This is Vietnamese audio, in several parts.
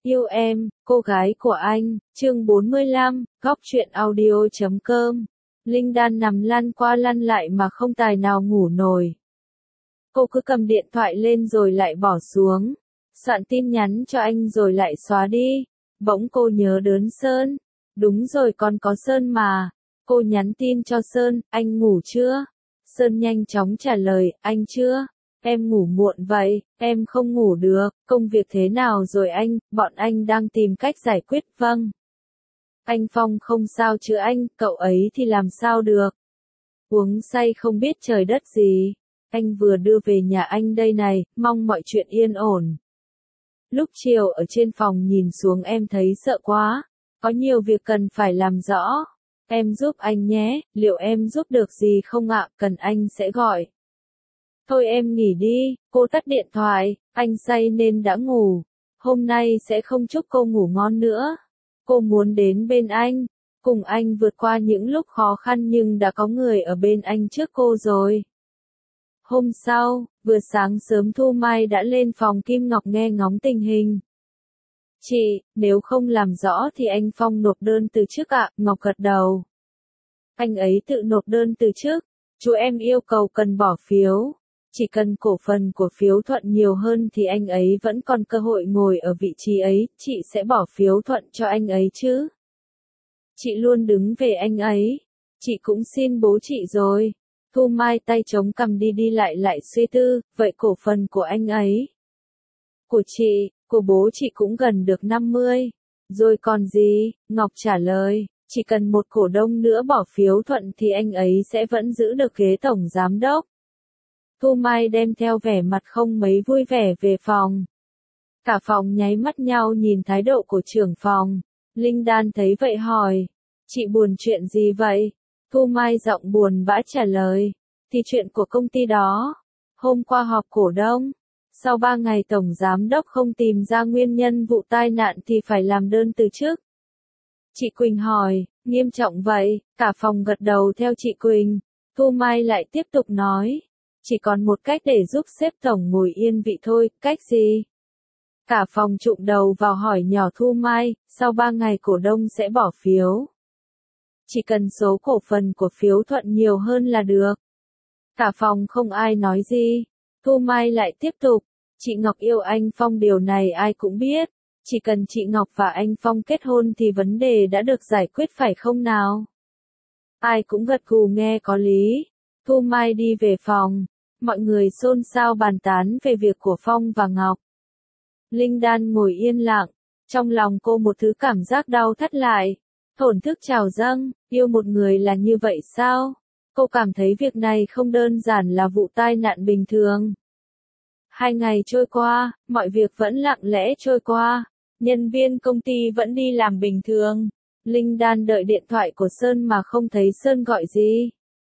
Yêu em, cô gái của anh, chương 45, góc truyện audio.com. Linh Đan nằm lăn qua lăn lại mà không tài nào ngủ nổi. Cô cứ cầm điện thoại lên rồi lại bỏ xuống. Soạn tin nhắn cho anh rồi lại xóa đi. Bỗng cô nhớ đến Sơn. Đúng rồi, còn có Sơn mà. Cô nhắn tin cho Sơn, anh ngủ chưa? Sơn nhanh chóng trả lời, anh chưa. Em ngủ muộn vậy, em không ngủ được, công việc thế nào rồi anh, bọn anh đang tìm cách giải quyết, vâng. Anh Phong không sao chứ anh, cậu ấy thì làm sao được. Uống say không biết trời đất gì, anh vừa đưa về nhà anh đây này, mong mọi chuyện yên ổn. Lúc chiều ở trên phòng nhìn xuống em thấy sợ quá, có nhiều việc cần phải làm rõ. Em giúp anh nhé, liệu em giúp được gì không ạ, cần anh sẽ gọi. Thôi em nghỉ đi, cô tắt điện thoại, anh say nên đã ngủ. Hôm nay sẽ không chúc cô ngủ ngon nữa. Cô muốn đến bên anh, cùng anh vượt qua những lúc khó khăn nhưng đã có người ở bên anh trước cô rồi. Hôm sau, vừa sáng sớm Thu Mai đã lên phòng Kim Ngọc nghe ngóng tình hình. Chị, nếu không làm rõ thì anh Phong nộp đơn từ chức ạ, Ngọc gật đầu. Anh ấy tự nộp đơn từ chức, chú em yêu cầu cần bỏ phiếu. Chỉ cần cổ phần của phiếu thuận nhiều hơn thì anh ấy vẫn còn cơ hội ngồi ở vị trí ấy, chị sẽ bỏ phiếu thuận cho anh ấy chứ. Chị luôn đứng về anh ấy. Chị cũng xin bố chị rồi. Thu Mai tay chống cằm đi lại suy tư, vậy cổ phần của anh ấy? Của chị, của bố chị cũng gần được 50. Rồi còn gì? Ngọc trả lời, chỉ cần một cổ đông nữa bỏ phiếu thuận thì anh ấy sẽ vẫn giữ được ghế tổng giám đốc. Thu Mai đem theo vẻ mặt không mấy vui vẻ về phòng. Cả phòng nháy mắt nhau nhìn thái độ của trưởng phòng. Linh Đan thấy vậy hỏi, chị buồn chuyện gì vậy? Thu Mai giọng buồn bã trả lời, thì chuyện của công ty đó. Hôm qua họp cổ đông, sau 3 ngày tổng giám đốc không tìm ra nguyên nhân vụ tai nạn thì phải làm đơn từ chức. Chị Quỳnh hỏi, nghiêm trọng vậy? Cả phòng gật đầu theo chị Quỳnh. Thu Mai lại tiếp tục nói, chỉ còn một cách để giúp sếp tổng ngồi yên vị thôi, cách gì? Cả phòng chụm đầu vào hỏi nhỏ Thu Mai, sau 3 ngày cổ đông sẽ bỏ phiếu. Chỉ cần số cổ phần của phiếu thuận nhiều hơn là được. Cả phòng không ai nói gì. Thu Mai lại tiếp tục, chị Ngọc yêu anh Phong điều này ai cũng biết. Chỉ cần chị Ngọc và anh Phong kết hôn thì vấn đề đã được giải quyết phải không nào? Ai cũng gật gù nghe có lý. Thu Mai đi về phòng. Mọi người xôn xao bàn tán về việc của Phong và Ngọc. Linh Đan ngồi yên lặng, trong lòng cô một thứ cảm giác đau thắt lại, thổn thức trào dâng, yêu một người là như vậy sao? Cô cảm thấy việc này không đơn giản là vụ tai nạn bình thường. 2 ngày trôi qua, mọi việc vẫn lặng lẽ trôi qua, nhân viên công ty vẫn đi làm bình thường. Linh Đan đợi điện thoại của Sơn mà không thấy Sơn gọi gì.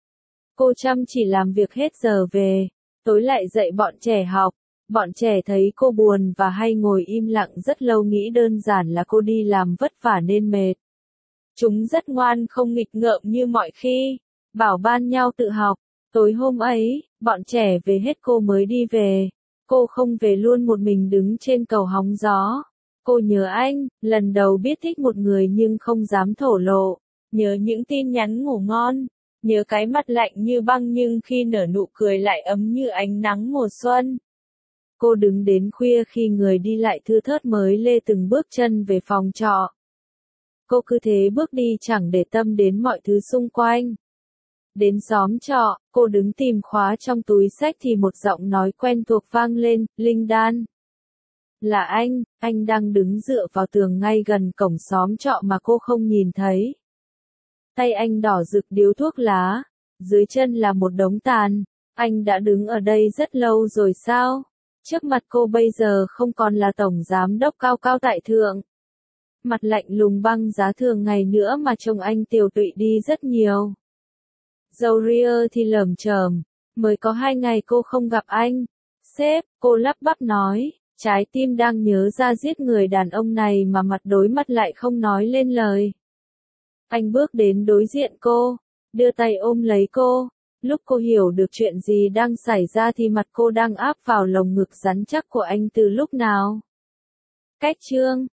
Cô chăm chỉ làm việc hết giờ về, tối lại dạy bọn trẻ học. Bọn trẻ thấy cô buồn và hay ngồi im lặng rất lâu nghĩ đơn giản là cô đi làm vất vả nên mệt. Chúng rất ngoan không nghịch ngợm như mọi khi, bảo ban nhau tự học. Tối hôm ấy, bọn trẻ về hết cô mới đi về. Cô không về luôn một mình đứng trên cầu hóng gió. Cô nhớ anh, lần đầu biết thích một người nhưng không dám thổ lộ. Nhớ những tin nhắn ngủ ngon. Nhớ cái mặt lạnh như băng nhưng khi nở nụ cười lại ấm như ánh nắng mùa xuân. Cô đứng đến khuya khi người đi lại thưa thớt mới lê từng bước chân về phòng trọ. Cô cứ thế bước đi chẳng để tâm đến mọi thứ xung quanh. Đến xóm trọ, cô đứng tìm khóa trong túi xách thì một giọng nói quen thuộc vang lên, Linh Đan. Là anh đang đứng dựa vào tường ngay gần cổng xóm trọ mà cô không nhìn thấy. Tay anh đỏ rực điếu thuốc lá, dưới chân là một đống tàn. Anh đã đứng ở đây rất lâu rồi sao? Trước mặt cô bây giờ không còn là tổng giám đốc cao cao tại thượng. Mặt lạnh lùng băng giá thường ngày nữa mà trông anh tiều tụy đi rất nhiều. Râu ria thì lởm chởm, mới có 2 ngày cô không gặp anh. Sếp, cô lắp bắp nói, trái tim đang nhớ ra giết người đàn ông này mà mặt đối mặt lại không nói lên lời. Anh bước đến đối diện cô, đưa tay ôm lấy cô. Lúc cô hiểu được chuyện gì đang xảy ra thì mặt cô đang áp vào lồng ngực rắn chắc của anh từ lúc nào. Cách chương